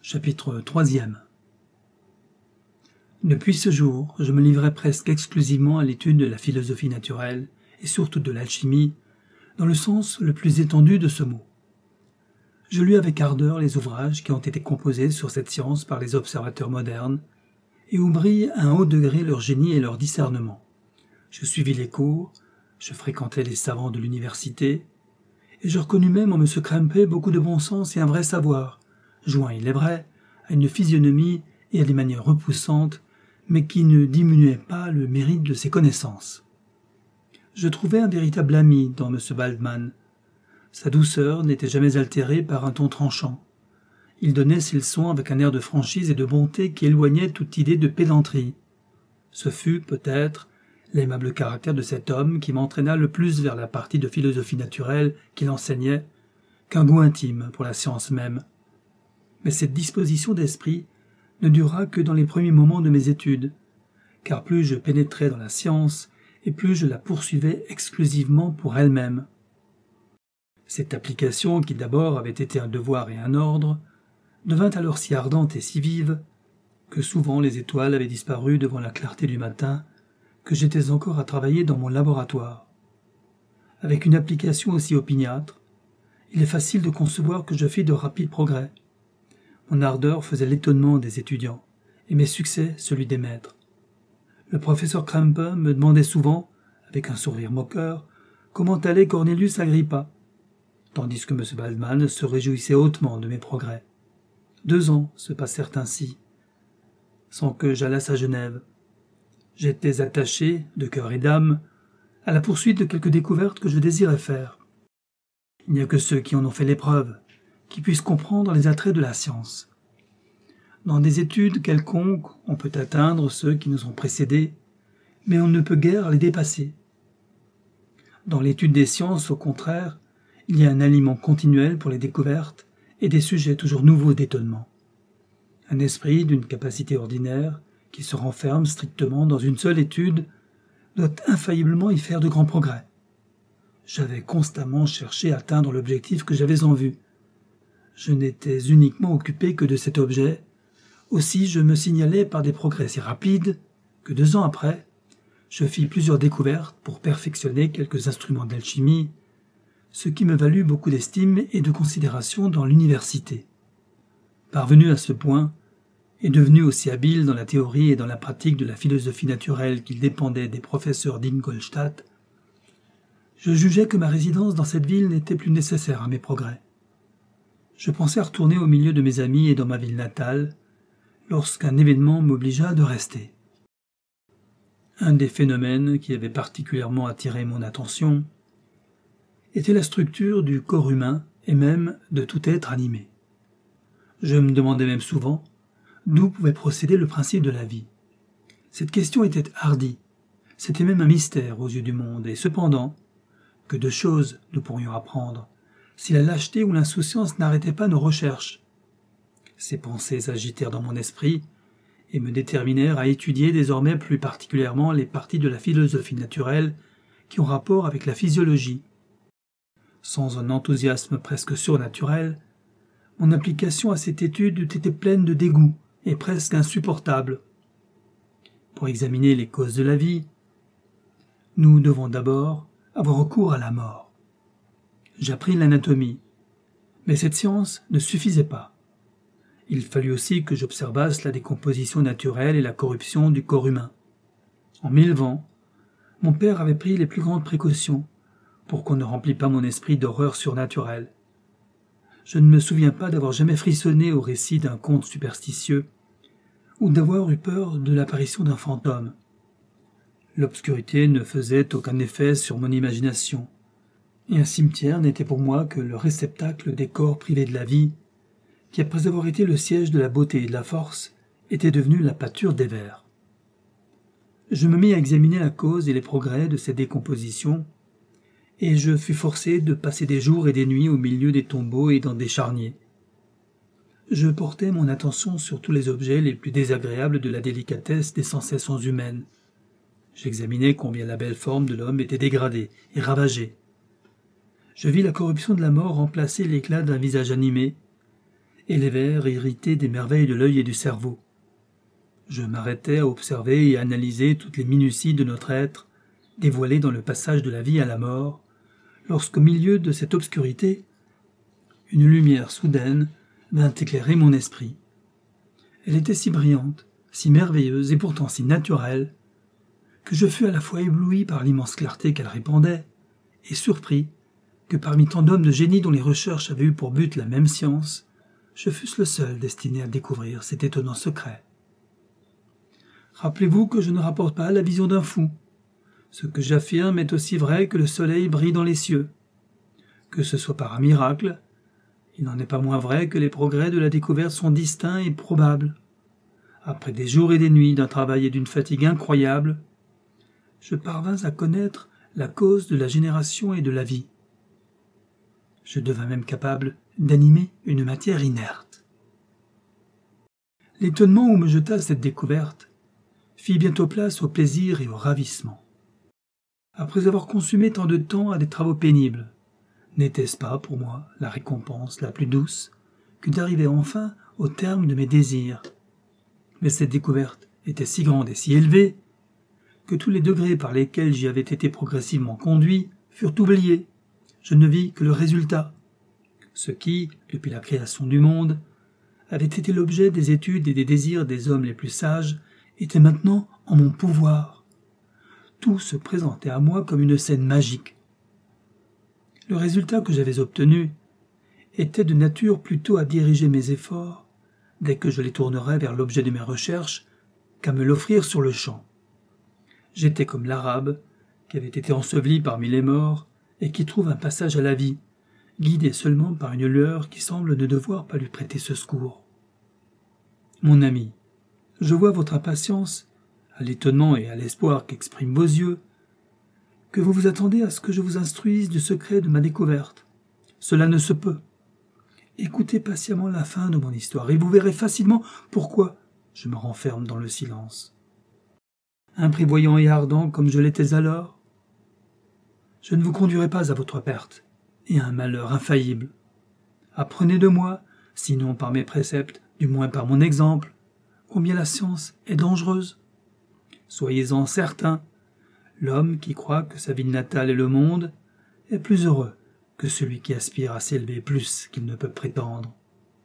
Chapitre 3e. Depuis ce jour, je me livrais presque exclusivement à l'étude de la philosophie naturelle, et surtout de l'alchimie, dans le sens le plus étendu de ce mot. Je lus avec ardeur les ouvrages qui ont été composés sur cette science par les observateurs modernes, et où brille à un haut degré leur génie et leur discernement. Je suivis les cours, je fréquentais les savants de l'université, et je reconnus même en M. Krempe beaucoup de bon sens et un vrai savoir, joint, il est vrai, à une physionomie et à des manières repoussantes, mais qui ne diminuaient pas le mérite de ses connaissances. Je trouvais un véritable ami dans M. Waldman. Sa douceur n'était jamais altérée par un ton tranchant. Il donnait ses leçons avec un air de franchise et de bonté qui éloignait toute idée de pédanterie. Ce fut, peut-être, l'aimable caractère de cet homme qui m'entraîna le plus vers la partie de philosophie naturelle qu'il enseignait, qu'un goût intime pour la science même. Mais cette disposition d'esprit ne dura que dans les premiers moments de mes études, car plus je pénétrais dans la science, et plus je la poursuivais exclusivement pour elle-même. Cette application, qui d'abord avait été un devoir et un ordre, devint alors si ardente et si vive, que souvent les étoiles avaient disparu devant la clarté du matin, que j'étais encore à travailler dans mon laboratoire. Avec une application aussi opiniâtre, il est facile de concevoir que je fis de rapides progrès. Mon ardeur faisait l'étonnement des étudiants, et mes succès celui des maîtres. Le professeur Krempe me demandait souvent, avec un sourire moqueur, comment allait Cornelius Agrippa, tandis que M. Waldman se réjouissait hautement de mes progrès. 2 ans se passèrent ainsi, sans que j'allasse à Genève. J'étais attaché, de cœur et d'âme, à la poursuite de quelques découvertes que je désirais faire. Il n'y a que ceux qui en ont fait l'épreuve qui puissent comprendre les attraits de la science. Dans des études quelconques, on peut atteindre ceux qui nous ont précédés, mais on ne peut guère les dépasser. Dans l'étude des sciences, au contraire, il y a un aliment continuel pour les découvertes et des sujets toujours nouveaux d'étonnement. Un esprit d'une capacité ordinaire, qui se renferme strictement dans une seule étude, doit infailliblement y faire de grands progrès. J'avais constamment cherché à atteindre l'objectif que j'avais en vue. Je n'étais uniquement occupé que de cet objet, aussi je me signalais par des progrès si rapides que 2 ans après, je fis plusieurs découvertes pour perfectionner quelques instruments d'alchimie, ce qui me valut beaucoup d'estime et de considération dans l'université. Parvenu à ce point, et devenu aussi habile dans la théorie et dans la pratique de la philosophie naturelle qu'il dépendait des professeurs d'Ingolstadt, je jugeais que ma résidence dans cette ville n'était plus nécessaire à mes progrès. Je pensais à retourner au milieu de mes amis et dans ma ville natale, lorsqu'un événement m'obligea de rester. Un des phénomènes qui avait particulièrement attiré mon attention était la structure du corps humain et même de tout être animé. Je me demandais même souvent d'où pouvait procéder le principe de la vie. Cette question était hardie, c'était même un mystère aux yeux du monde, et cependant, que de choses nous pourrions apprendre si la lâcheté ou l'insouciance n'arrêtaient pas nos recherches. Ces pensées agitèrent dans mon esprit et me déterminèrent à étudier désormais plus particulièrement les parties de la philosophie naturelle qui ont rapport avec la physiologie. Sans un enthousiasme presque surnaturel, mon application à cette étude eût été pleine de dégoût et presque insupportable. Pour examiner les causes de la vie, nous devons d'abord avoir recours à la mort. J'appris l'anatomie, mais cette science ne suffisait pas. Il fallut aussi que j'observasse la décomposition naturelle et la corruption du corps humain. En 1000 vents, mon père avait pris les plus grandes précautions pour qu'on ne remplît pas mon esprit d'horreur surnaturelle. Je ne me souviens pas d'avoir jamais frissonné au récit d'un conte superstitieux ou d'avoir eu peur de l'apparition d'un fantôme. L'obscurité ne faisait aucun effet sur mon imagination, et un cimetière n'était pour moi que le réceptacle des corps privés de la vie, qui après avoir été le siège de la beauté et de la force, était devenu la pâture des vers. Je me mis à examiner la cause et les progrès de cette décomposition, et je fus forcé de passer des jours et des nuits au milieu des tombeaux et dans des charniers. Je portais mon attention sur tous les objets les plus désagréables de la délicatesse des sensations humaines. J'examinais combien la belle forme de l'homme était dégradée et ravagée. Je vis la corruption de la mort remplacer l'éclat d'un visage animé, et les vers irrités des merveilles de l'œil et du cerveau. Je m'arrêtais à observer et à analyser toutes les minuties de notre être, dévoilées dans le passage de la vie à la mort, lorsqu'au milieu de cette obscurité, une lumière soudaine vint éclairer mon esprit. Elle était si brillante, si merveilleuse et pourtant si naturelle, que je fus à la fois ébloui par l'immense clarté qu'elle répandait, et surpris que parmi tant d'hommes de génie dont les recherches avaient eu pour but la même science, je fusse le seul destiné à découvrir cet étonnant secret. Rappelez-vous que je ne rapporte pas la vision d'un fou. Ce que j'affirme est aussi vrai que le soleil brille dans les cieux. Que ce soit par un miracle, il n'en est pas moins vrai que les progrès de la découverte sont distincts et probables. Après des jours et des nuits d'un travail et d'une fatigue incroyables, je parvins à connaître la cause de la génération et de la vie. Je devins même capable d'animer une matière inerte. L'étonnement où me jeta cette découverte fit bientôt place au plaisir et au ravissement. Après avoir consumé tant de temps à des travaux pénibles, n'était-ce pas pour moi la récompense la plus douce que d'arriver enfin au terme de mes désirs? Mais cette découverte était si grande et si élevée que tous les degrés par lesquels j'y avais été progressivement conduit furent oubliés. Je ne vis que le résultat. Ce qui, depuis la création du monde, avait été l'objet des études et des désirs des hommes les plus sages, était maintenant en mon pouvoir. Tout se présentait à moi comme une scène magique. Le résultat que j'avais obtenu était de nature plutôt à diriger mes efforts, dès que je les tournerais vers l'objet de mes recherches, qu'à me l'offrir sur le champ. J'étais comme l'Arabe, qui avait été enseveli parmi les morts, et qui trouve un passage à la vie, guidé seulement par une lueur qui semble ne devoir pas lui prêter ce secours. Mon ami, je vois votre impatience, à l'étonnement et à l'espoir qu'expriment vos yeux, que vous vous attendez à ce que je vous instruise du secret de ma découverte. Cela ne se peut. Écoutez patiemment la fin de mon histoire, et vous verrez facilement pourquoi je me renferme dans le silence. Imprévoyant et ardent comme je l'étais alors, je ne vous conduirai pas à votre perte et à un malheur infaillible. Apprenez de moi, sinon par mes préceptes, du moins par mon exemple, combien la science est dangereuse. Soyez-en certains, l'homme qui croit que sa ville natale est le monde est plus heureux que celui qui aspire à s'élever plus qu'il ne peut prétendre.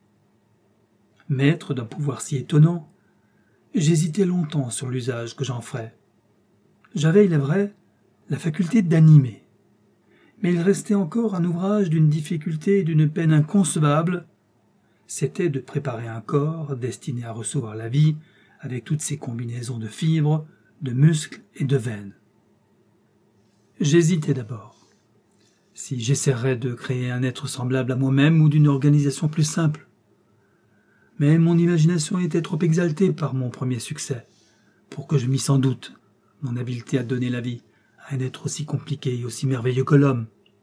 Maître d'un pouvoir si étonnant, j'hésitais longtemps sur l'usage que j'en ferais. J'avais, il est vrai, la faculté d'animer, mais il restait encore un ouvrage d'une difficulté et d'une peine inconcevables, c'était de préparer un corps destiné à recevoir la vie avec toutes ses combinaisons de fibres, de muscles et de veines. J'hésitais d'abord. Si j'essaierais de créer un être semblable à moi-même ou d'une organisation plus simple. Mais mon imagination était trop exaltée par mon premier succès, pour que je misse en doute mon habileté à donner la vie à un être aussi compliqué et aussi merveilleux que l'homme.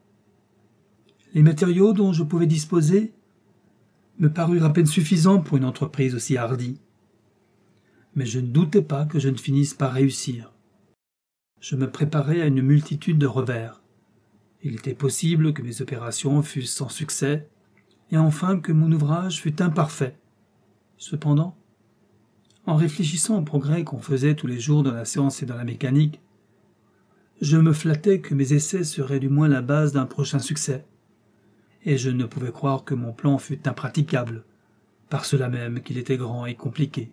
Les matériaux dont je pouvais disposer me parurent à peine suffisants pour une entreprise aussi hardie. Mais je ne doutais pas que je ne finisse par réussir. Je me préparais à une multitude de revers. Il était possible que mes opérations fussent sans succès, et enfin que mon ouvrage fût imparfait. Cependant, en réfléchissant aux progrès qu'on faisait tous les jours dans la science et dans la mécanique, je me flattais que mes essais seraient du moins la base d'un prochain succès, et je ne pouvais croire que mon plan fût impraticable, par cela même qu'il était grand et compliqué.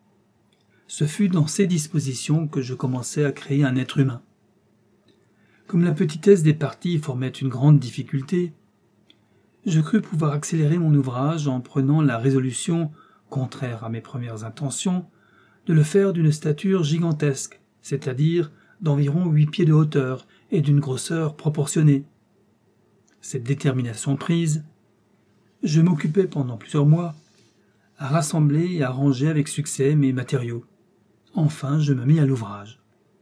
Ce fut dans ces dispositions que je commençai à créer un être humain. Comme la petitesse des parties formait une grande difficulté, je crus pouvoir accélérer mon ouvrage en prenant la résolution, contraire à mes premières intentions, de le faire d'une stature gigantesque, c'est-à-dire d'environ 8 pieds de hauteur et d'une grosseur proportionnée. Cette détermination prise, je m'occupais pendant plusieurs mois à rassembler et à ranger avec succès mes matériaux. Enfin, je me mis à l'ouvrage.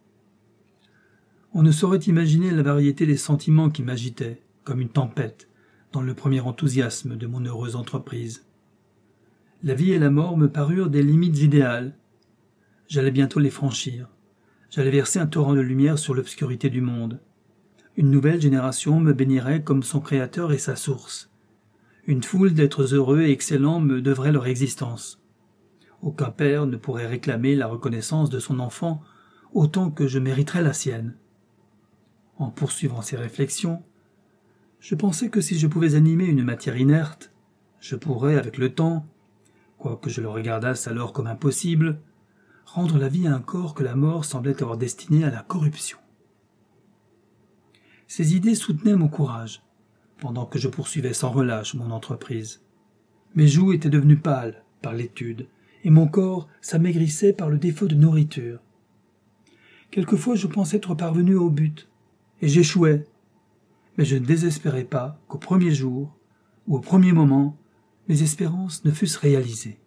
On ne saurait imaginer la variété des sentiments qui m'agitaient, comme une tempête, dans le premier enthousiasme de mon heureuse entreprise. La vie et la mort me parurent des limites idéales. J'allais bientôt les franchir. J'allais verser un torrent de lumière sur l'obscurité du monde. Une nouvelle génération me bénirait comme son créateur et sa source. Une foule d'êtres heureux et excellents me devrait leur existence. Aucun père ne pourrait réclamer la reconnaissance de son enfant autant que je mériterais la sienne. En poursuivant ces réflexions, je pensais que si je pouvais animer une matière inerte, je pourrais, avec le temps, quoique je le regardasse alors comme impossible, rendre la vie à un corps que la mort semblait avoir destiné à la corruption. Ces idées soutenaient mon courage, pendant que je poursuivais sans relâche mon entreprise. Mes joues étaient devenues pâles par l'étude, et mon corps s'amaigrissait par le défaut de nourriture. Quelquefois je pensais être parvenu au but, et j'échouais, mais je ne désespérais pas qu'au premier jour, ou au premier moment, mes espérances ne fussent réalisées.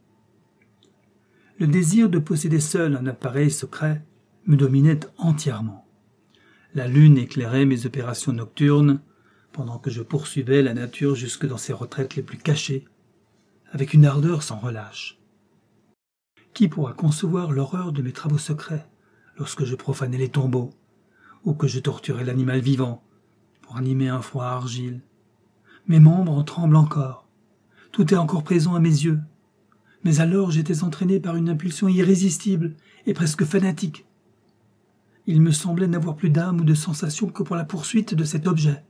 Le désir de posséder seul un appareil secret me dominait entièrement. La lune éclairait mes opérations nocturnes, pendant que je poursuivais la nature jusque dans ses retraites les plus cachées, avec une ardeur sans relâche. Qui pourra concevoir l'horreur de mes travaux secrets, lorsque je profanais les tombeaux, ou que je torturais l'animal vivant, pour animer un froid argile. Mes membres en tremblent encore. Tout est encore présent à mes yeux. Mais alors j'étais entraîné par une impulsion irrésistible et presque fanatique. Il me semblait n'avoir plus d'âme ou de sensation que pour la poursuite de cet objet.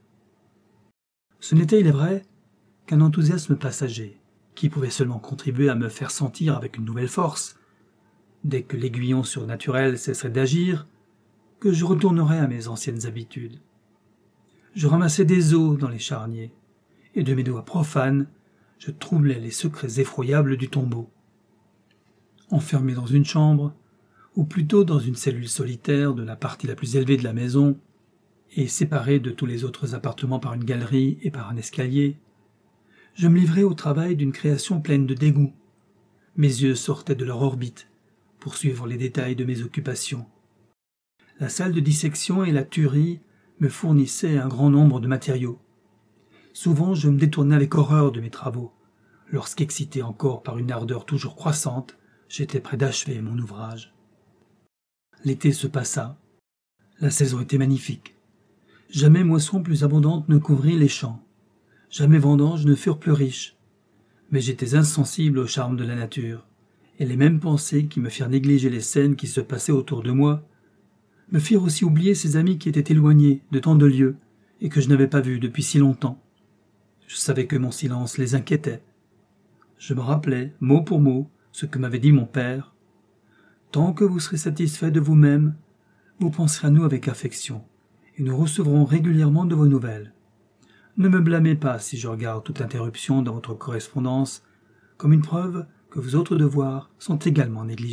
Ce n'était, il est vrai, qu'un enthousiasme passager, qui pouvait seulement contribuer à me faire sentir avec une nouvelle force, dès que l'aiguillon surnaturel cesserait d'agir, que je retournerais à mes anciennes habitudes. Je ramassais des os dans les charniers, et de mes doigts profanes, je troublais les secrets effroyables du tombeau. Enfermé dans une chambre, ou plutôt dans une cellule solitaire de la partie la plus élevée de la maison, et séparé de tous les autres appartements par une galerie et par un escalier, je me livrais au travail d'une création pleine de dégoût. Mes yeux sortaient de leur orbite pour suivre les détails de mes occupations. La salle de dissection et la tuerie me fournissaient un grand nombre de matériaux. Souvent, je me détournais avec horreur de mes travaux, lorsqu'excité encore par une ardeur toujours croissante, j'étais près d'achever mon ouvrage. L'été se passa. La saison était magnifique. Jamais moisson plus abondante ne couvrit les champs. Jamais vendanges ne furent plus riches. Mais j'étais insensible au charme de la nature, et les mêmes pensées qui me firent négliger les scènes qui se passaient autour de moi me firent aussi oublier ces amis qui étaient éloignés de tant de lieues et que je n'avais pas vus depuis si longtemps. Je savais que mon silence les inquiétait. Je me rappelais, mot pour mot, ce que m'avait dit mon père. « Tant que vous serez satisfait de vous-même, vous penserez à nous avec affection, et nous recevrons régulièrement de vos nouvelles. Ne me blâmez pas si je regarde toute interruption dans votre correspondance comme une preuve que vos autres devoirs sont également négligés. »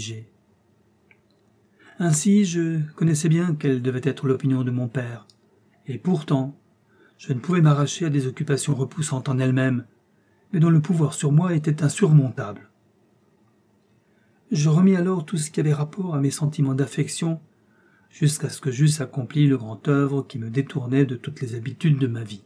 Ainsi, je connaissais bien quelle devait être l'opinion de mon père, et pourtant, je ne pouvais m'arracher à des occupations repoussantes en elles-mêmes, mais dont le pouvoir sur moi était insurmontable. Je remis alors tout ce qui avait rapport à mes sentiments d'affection, jusqu'à ce que j'eusse accompli le grand œuvre qui me détournait de toutes les habitudes de ma vie.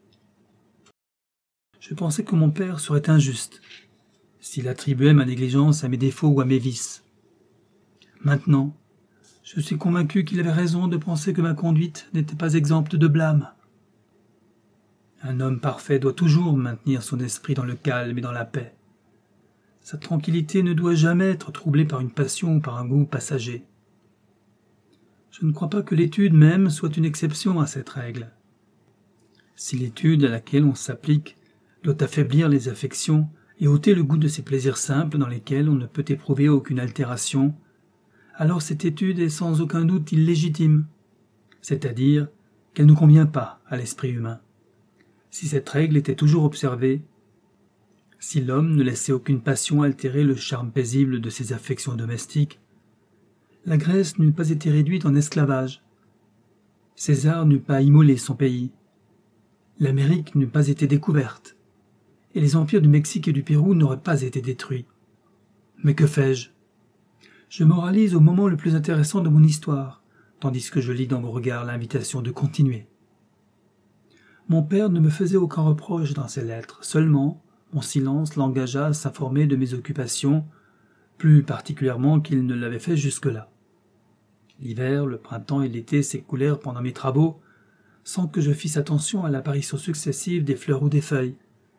Je pensais que mon père serait injuste, s'il attribuait ma négligence à mes défauts ou à mes vices. Maintenant, je suis convaincu qu'il avait raison de penser que ma conduite n'était pas exempte de blâme. Un homme parfait doit toujours maintenir son esprit dans le calme et dans la paix. Sa tranquillité ne doit jamais être troublée par une passion ou par un goût passager. Je ne crois pas que l'étude même soit une exception à cette règle. Si l'étude à laquelle on s'applique doit affaiblir les affections et ôter le goût de ces plaisirs simples dans lesquels on ne peut éprouver aucune altération, alors cette étude est sans aucun doute illégitime, c'est-à-dire qu'elle ne convient pas à l'esprit humain. Si cette règle était toujours observée, si l'homme ne laissait aucune passion altérer le charme paisible de ses affections domestiques, la Grèce n'eût pas été réduite en esclavage, César n'eût pas immolé son pays, l'Amérique n'eût pas été découverte, et les empires du Mexique et du Pérou n'auraient pas été détruits. Mais que fais-je ? Je moralise au moment le plus intéressant de mon histoire, tandis que je lis dans vos regards l'invitation de continuer. Mon père ne me faisait aucun reproche dans ses lettres, seulement mon silence l'engagea à s'informer de mes occupations, plus particulièrement qu'il ne l'avait fait jusque-là. L'hiver, le printemps et l'été s'écoulèrent pendant mes travaux, sans que je fisse attention à l'apparition successive des fleurs ou des feuilles,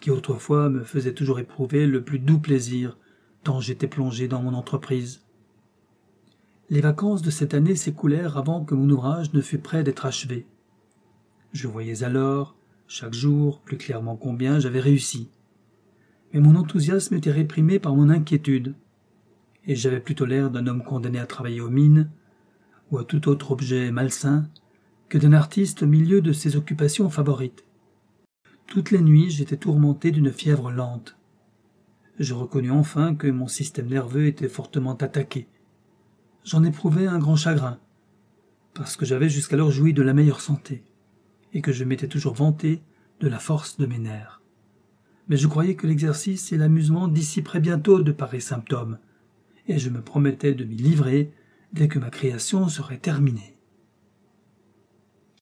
qui autrefois me faisait toujours éprouver le plus doux plaisir, tant j'étais plongé dans mon entreprise. Les vacances de cette année s'écoulèrent avant que mon ouvrage ne fût près d'être achevé. Je voyais alors, chaque jour, plus clairement combien j'avais réussi. Mais mon enthousiasme était réprimé par mon inquiétude, et j'avais plutôt l'air d'un homme condamné à travailler aux mines, ou à tout autre objet malsain, que d'un artiste au milieu de ses occupations favorites. Toutes les nuits, j'étais tourmenté d'une fièvre lente. Je reconnus enfin que mon système nerveux était fortement attaqué. J'en éprouvais un grand chagrin, parce que j'avais jusqu'alors joui de la meilleure santé, et que je m'étais toujours vanté de la force de mes nerfs. Mais je croyais que l'exercice et l'amusement dissiperaient bientôt de pareils symptômes, et je me promettais de m'y livrer dès que ma création serait terminée.